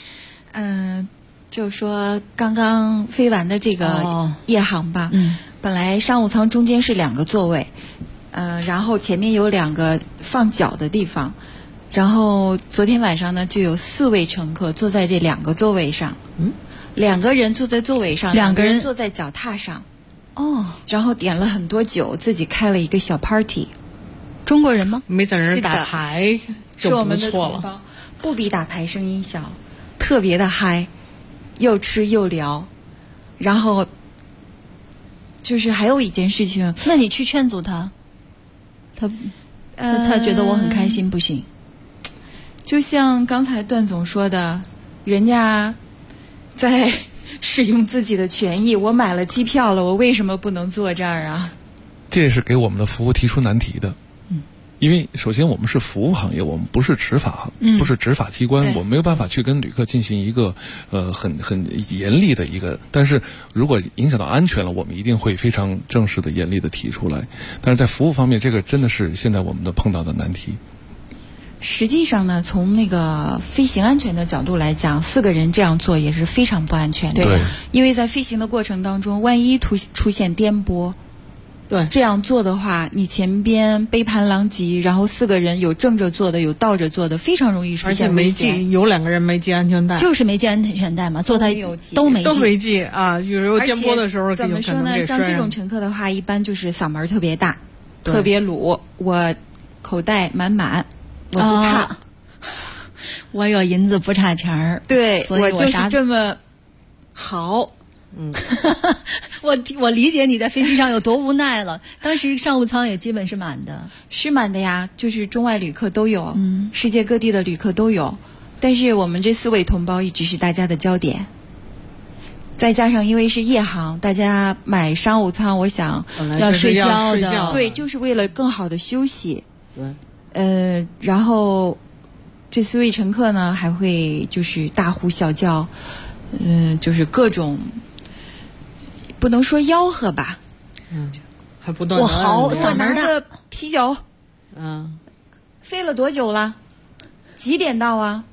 就是说刚刚飞完的这个夜航吧，本来商务舱中间是2个座位，然后前面有2个放脚的地方，然后昨天晚上呢就有4位乘客坐在这2个座位上，2个人坐在座位上，2个人坐在脚踏上，然后点了很多酒，自己开了一个小 party。 中国人吗？ 没在那儿打牌就不错了， 不比打牌声音小，特别的嗨。又吃又聊，然后就是还有一件事情， 那你去劝阻他，他觉得我很开心不行。 就像刚才段总说的，人家在使用自己的权益，我买了机票了，我为什么不能坐这儿啊？ 这是给我们的服务提出难题的。因为首先我们是服务行业，我们不是执法，不是执法机关，我们没有办法去跟旅客进行一个很严厉的一个。但是如果影响到安全了，我们一定会非常正式的、严厉的提出来。但是在服务方面，这个真的是现在我们的碰到的难题。 实际上呢，从那个飞行安全的角度来讲，4个人这样做也是非常不安全的。 对， 因为在飞行的过程当中，万一出现颠簸， 对， 这样做的话，你前边杯盘狼藉，然后4个人有正着坐的，有倒着坐的，非常容易出现危险。 而且没系，有2个人没系安全带， 就是没系安全带嘛，坐他都没系啊。有时候颠簸的时候怎么说呢？像这种乘客的话，一般就是嗓门特别大，特别鲁，我口袋满满，我不怕。 我有银子不差钱儿， 对， 所以我就是这么好。 我理解你在飞机上有多无奈了。当时商务舱也基本是满的， 是满的呀，就是中外旅客都有，世界各地的旅客都有。但是我们这4位同胞一直是大家的焦点，再加上因为是夜航，大家买商务舱，我想要睡觉的， 对，就是为了更好的休息。 对， 然后这4位乘客呢，还会就是大呼小叫，就是各种。不能说吆喝吧， 还不断我嚎嗓门大，啤酒，飞了多久了？几点到啊？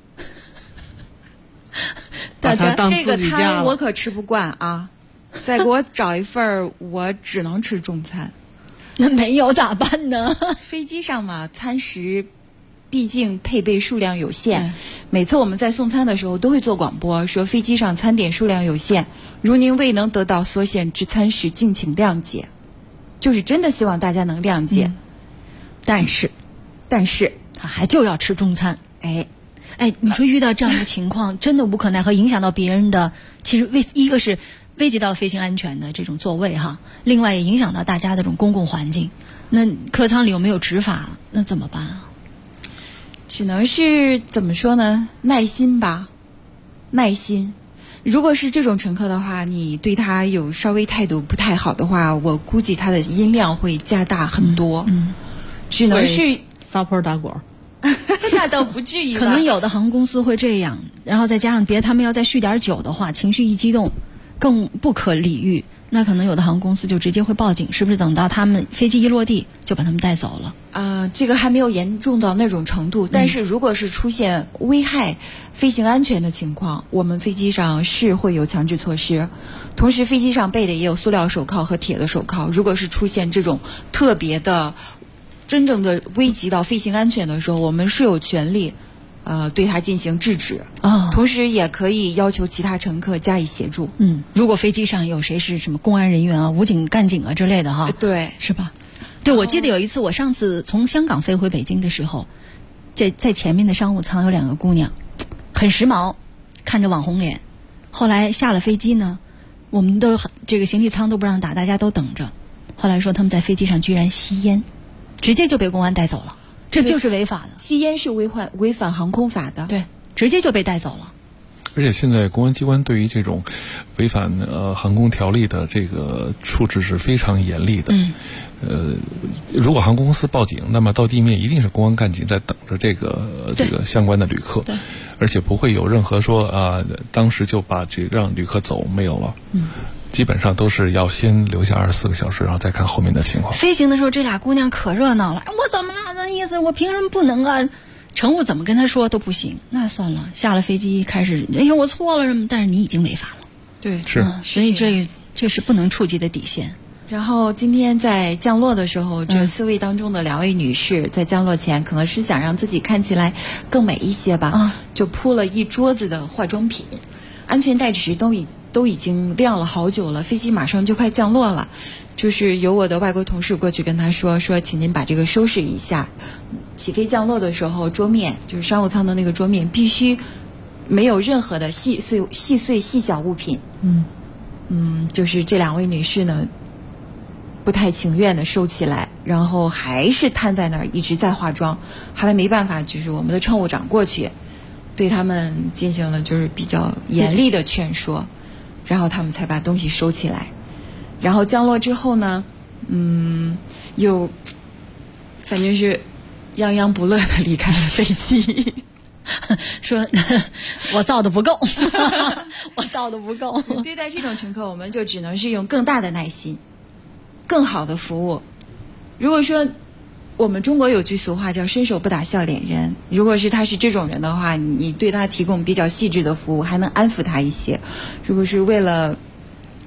大家这个餐我可吃不惯啊！再给我找一份，我只能吃中餐。 那没有咋办呢？ 飞机上嘛，餐食毕竟配备数量有限，每次我们在送餐的时候都会做广播，说飞机上餐点数量有限，如您未能得到所选之餐食，敬请谅解。就是真的希望大家能谅解。 但是他还就要吃中餐。哎，你说遇到这样的情况，真的无可奈何，影响到别人的，其实一个是危及到飞行安全的这种座位哈，另外也影响到大家的这种公共环境。那客舱里有没有执法？那怎么办啊？ 只能是怎么说呢？耐心吧，耐心。如果是这种乘客的话，你对他有稍微态度不太好的话，我估计他的音量会加大很多。只能是撒泼打滚。 那倒不至于吧， 可能有的航空公司会这样，然后再加上他们要再续点酒的话，情绪一激动，更不可理喻。那可能有的航空公司就直接会报警，是不是等到他们飞机一落地就把他们带走了？ 这个还没有严重到那种程度，但是如果是出现危害飞行安全的情况，我们飞机上是会有强制措施。同时飞机上备的也有塑料手铐和铁的手铐，如果是出现这种特别的真正的危及到飞行安全的时候，我们是有权利对他进行制止，同时也可以要求其他乘客加以协助。 如果飞机上有谁是什么公安人员啊、武警干警啊之类的哈， 对， 是吧？对，我记得有一次我上次从香港飞回北京的时候，在前面的商务舱有2个姑娘，很时髦，看着网红脸。后来下了飞机呢，我们都这个行李舱都不让打，大家都等着。后来说他们在飞机上居然吸烟，直接就被公安带走了。这就是违法的， 吸烟是违反航空法的， 对，直接就被带走了。 而且现在公安机关对于这种违反航空条例的这个处置是非常严厉的。如果航空公司报警，那么到地面一定是公安干警在等着这个相关的旅客，而且不会有任何说当时就把让旅客走没有了。基本上都是要先留下24个小时，然后再看后面的情况。 飞行的时候，这俩姑娘可热闹了。我怎么了？那意思我凭什么不能啊？乘务怎么跟他说都不行。那算了，下了飞机开始，哎呦我错了什么？但是你已经违法了。 对， 是。 所以这是不能触及的底线。 然后今天在降落的时候，这4位当中的2位女士在降落前，可能是想让自己看起来更美一些吧，就铺了一桌子的化妆品。安全带纸都已经晾了好久了，飞机马上就快降落了，就是有我的外国同事过去跟他说请您把这个收拾一下，起飞降落的时候桌面就是商务舱的那个桌面必须没有任何的细碎细小物品。就是这2位女士呢不太情愿的收起来，然后还是瘫在那儿一直在化妆。后来没办法，就是我们的乘务长过去对他们进行了就是比较严厉的劝说，然后他们才把东西收起来。然后降落之后呢，又反正是泱泱不乐的离开了飞机， 说我造的不够，我造的不够。 对待这种乘客，我们就只能是用更大的耐心，更好的服务。如果说我们中国有句俗话叫伸手不打笑脸人，如果是他是这种人的话，你对他提供比较细致的服务，还能安抚他一些。如果是为了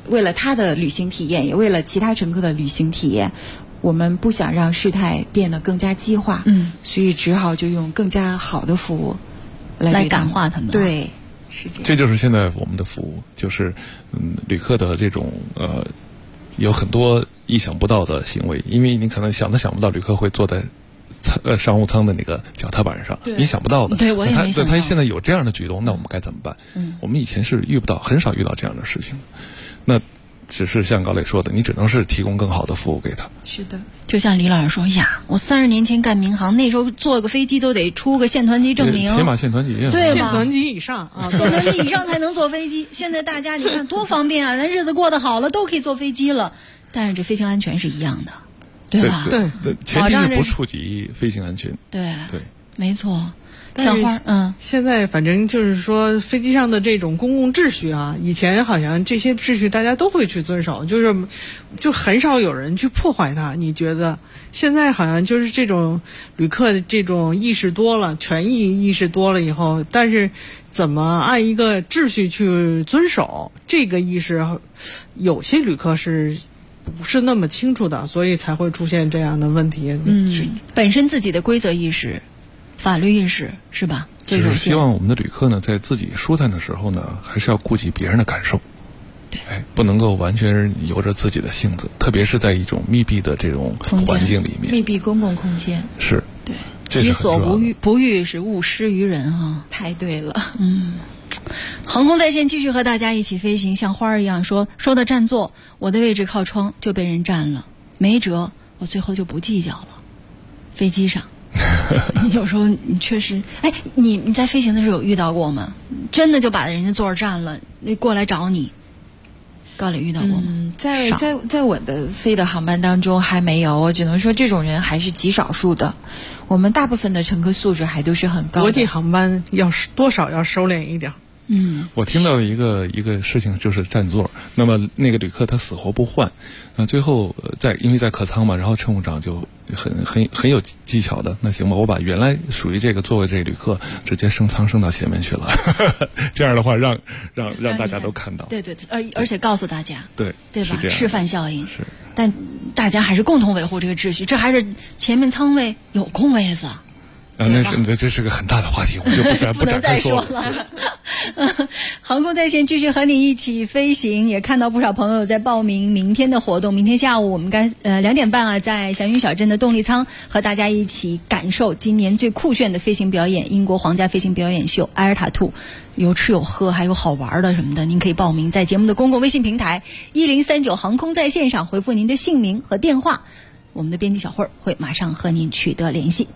为了他的旅行体验，也为了其他乘客的旅行体验，我们不想让事态变得更加激化，所以只好就用更加好的服务来感化他们。 对，是这样。 这就是现在我们的服务，就是旅客的这种有很多意想不到的行为，因为你可能想不到旅客会坐在商务舱的那个脚踏板上，你想不到的。 对，我也没想到。 他现在有这样的举动，那我们该怎么办？我们以前是很少遇到这样的事情。那只是像高磊说的，你只能是提供更好的服务给他。 是的， 就像李老师说呀，我30年前干民航，那时候坐个飞机都得出个县团级证明， 起码县团级对吧？ 县团级以上啊， 县团级以上才能坐飞机。现在大家你看多方便啊，咱日子过得好了，都可以坐飞机了。但是这飞行安全是一样的。对吧？ 对，前提是不触及飞行安全。 对，没错。小花， 现在反正就是说，飞机上的这种公共秩序啊，以前好像这些秩序大家都会去遵守，就很少有人去破坏它。你觉得现在好像就是这种旅客的这种意识多了，权益意识多了以后，但是怎么按一个秩序去遵守，这个意识有些旅客是不是那么清楚的，所以才会出现这样的问题。 本身自己的规则意识、法律意识是吧？ 只是希望我们的旅客呢，在自己舒坦的时候呢，还是要顾及别人的感受。 对， 不能够完全由着自己的性子，特别是在一种密闭的这种环境里面， 密闭公共空间。 是， 对，己所不欲，是勿施于人哈。 太对了， 航空在线继续和大家一起飞行，像花儿一样说到占座，我的位置靠窗就被人占了，没辙，我最后就不计较了。飞机上，有时候你确实，你在飞行的时候有遇到过吗？真的就把人家座儿占了，过来找你。高磊遇到过吗？ 在我的飞的航班当中还没有，我只能说这种人还是极少数的。我们大部分的乘客素质还都是很高的。 国际航班多少要收敛一点。 我听到一个事情就是占座，那么那个旅客他死活不换，最后因为在客舱嘛，然后乘务长就很有技巧的，那行吧，我把原来属于这个座位这个旅客直接升舱升到前面去了，这样的话让大家都看到， 对，而且告诉大家，对吧？示范效应是， 但大家还是共同维护这个秩序，这还是前面舱位有空位子。 这是个很大的话题，我就不展开说了。 航空在线继续和你一起飞行，也看到不少朋友在报名明天的活动。明天下午我们2点半在祥云小镇的动力舱和大家一起感受今年最酷炫的飞行表演——英国皇家飞行表演秀埃尔塔兔，有吃有喝，还有好玩的什么的。您可以报名在节目的公共微信平台1039航空在线上回复您的姓名和电话，我们的编辑小慧会马上和您取得联系。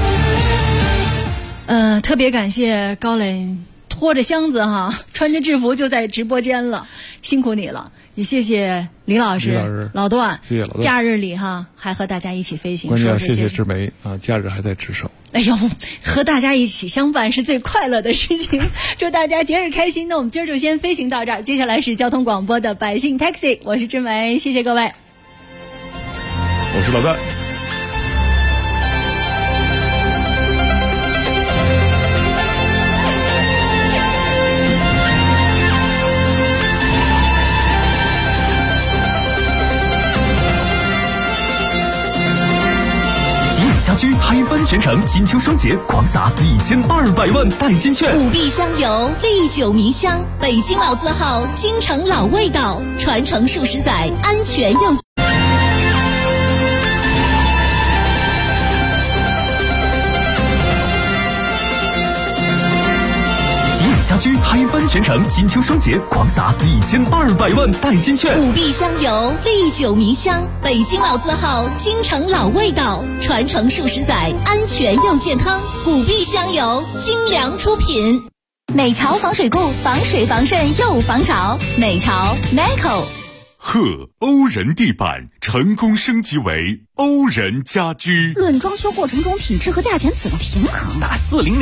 特别感谢高磊拖着箱子穿着制服就在直播间了，辛苦你了。也谢谢李老师、老段， 谢谢老段。 假日里还和大家一起飞行， 关键谢谢志梅假日还在值守。 哎呦，和大家一起相伴是最快乐的事情，祝大家节日开心。那我们今儿就先飞行到这儿，接下来是交通广播的百姓 Taxi， 我是志梅，谢谢各位。 我是老段。 家居海帆全城金秋双节狂撒1200万代金券五碧香油历久弥香，北京老字号，京城老味道，传承数十载，安全又家居海帆全城金秋双节狂撒1200万代金券五碧香油历久弥香，北京老字号，京城老味道，传承数十载，安全又健康。五碧香油精良出品。 美潮防水固，防水防渗又防潮。美潮 Neco。 贺欧人地板成功升级为欧仁家居。 论装修过程中品质和价钱怎么平衡？ 打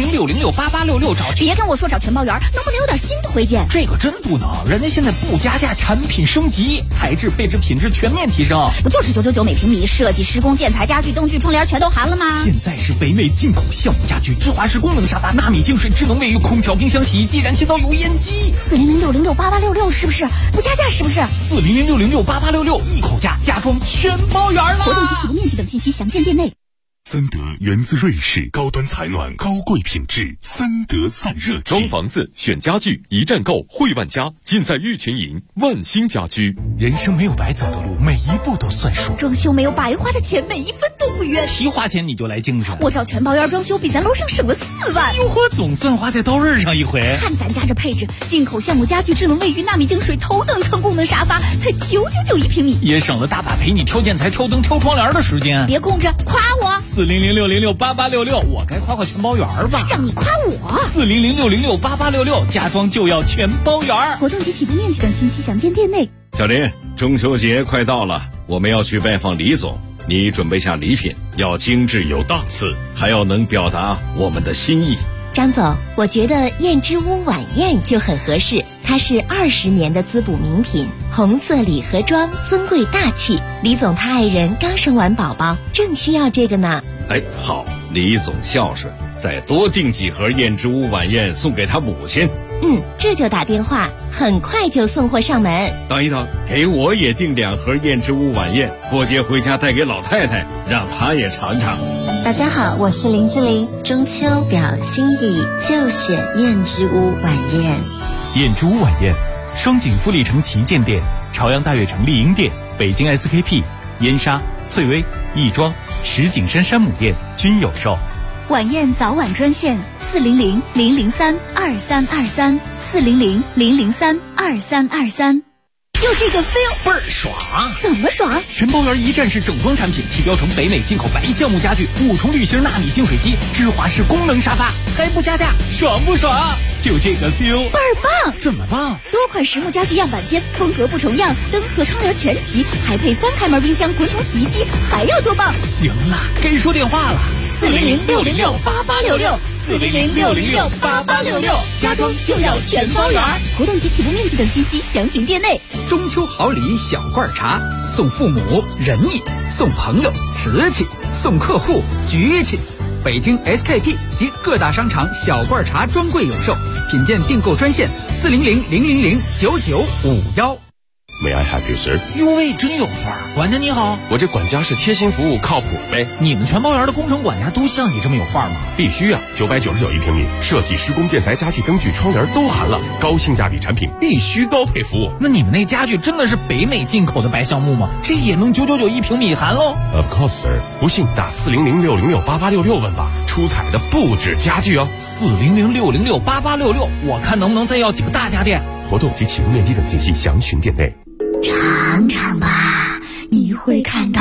4006068866找。 别跟我说找全包圆，能不能有点新推荐？ 这个真不能，人家现在不加价，产品升级，材质、配置、品质全面提升。 不就是999每平米，设计、施工、建材、家具、灯具、窗帘全都含了吗？ 现在是北美进口橡木家具、芝华士功能沙发、纳米净水、智能卫浴、空调、冰箱、洗衣机、燃气灶、油烟机。 4006068866是不是？不加价是不是 ？4006068866一口价，家装全包圆了。 活动及启动面积等信息详见店内。 森德源自瑞士，高端采暖，高贵品质。森德散热器。 装房子选家具，一站购汇万家，尽在玉群营万兴家居。 人生没有白走的路，每一步都算数。 装修没有白花的钱，每一分都不冤。 提花钱你就来精神， 我找全包圆装修，比咱楼上省了4万。 哟呵，总算花在刀刃上一回。 看咱家这配置，进口橡木家具、智能卫浴、纳米净水、头等舱功能沙发，才999一平米， 也省了大把陪你挑建材、挑灯、挑窗帘的时间。 别空着，夸我。 4006068866，我该夸全包圆吧？ 让你夸我。 4006068866，家装就要全包圆。 活动及起步面积等信息详见店内。 小林，中秋节快到了，我们要去拜访李总，你准备下礼品，要精致有档次，还要能表达我们的心意。 张总，我觉得燕之屋晚宴就很合适，它是20年的滋补名品，红色礼盒装，尊贵大气。李总他爱人刚生完宝宝，正需要这个呢。 哎，好，李总孝顺，再多订几盒燕之屋晚宴送给他母亲。 这就打电话，很快就送货上门。 等一等，给我也订2盒燕之屋晚宴，过节回家带给老太太，让她也尝尝。 大家好，我是林志玲，中秋表心意就选燕之屋晚宴。 燕之屋晚宴，双井富力城旗舰店、朝阳大悦城丽婴店、北京 SKP、燕莎、翠微、亦庄、石景山山姆店均有售。 晚宴早晚专线400-003-2323，400-003-2323。就这个 feel 倍儿爽！ 怎么爽？ 全包圆一站式整装产品，提标成北美进口白橡木家具，5重滤芯纳米净水机，芝华士功能沙发，还不加价，爽不爽？就这个 feel 倍儿棒！ 怎么棒？ 多款实木家具样板间，风格不重样，灯和窗帘全齐，还配3开门冰箱、滚筒洗衣机，还要多棒？ 行了，该说电话了 ，400-606-8866，400-606-8866，家装就要全包圆。活动及起步面积等信息详询店内。 中秋好礼小罐茶，送父母仁义，送朋友瓷器，送客户局气。北京 SKP 及各大商场小罐茶专柜有售，品鉴订购专线400-000-9951。 May I help you, sir？ 哟喂，真有范儿！管家你好， 我这管家是贴心服务，靠谱呗。 你们全包圆的工程管家都像你这么有范儿吗？ 必须啊！999一平米，设计、施工、建材、家具、灯具、窗帘都含了，高性价比产品，必须高配服务。 那你们那家具真的是北美进口的白橡木吗？这也能999一平米含喽 ？Of course, sir。不信打400-606-8866问吧，出彩的不止家具哦。 400-606-8866，我看能不能再要几个大家电。 活动及起步面积等信息详询店内。 尝尝吧，你会看到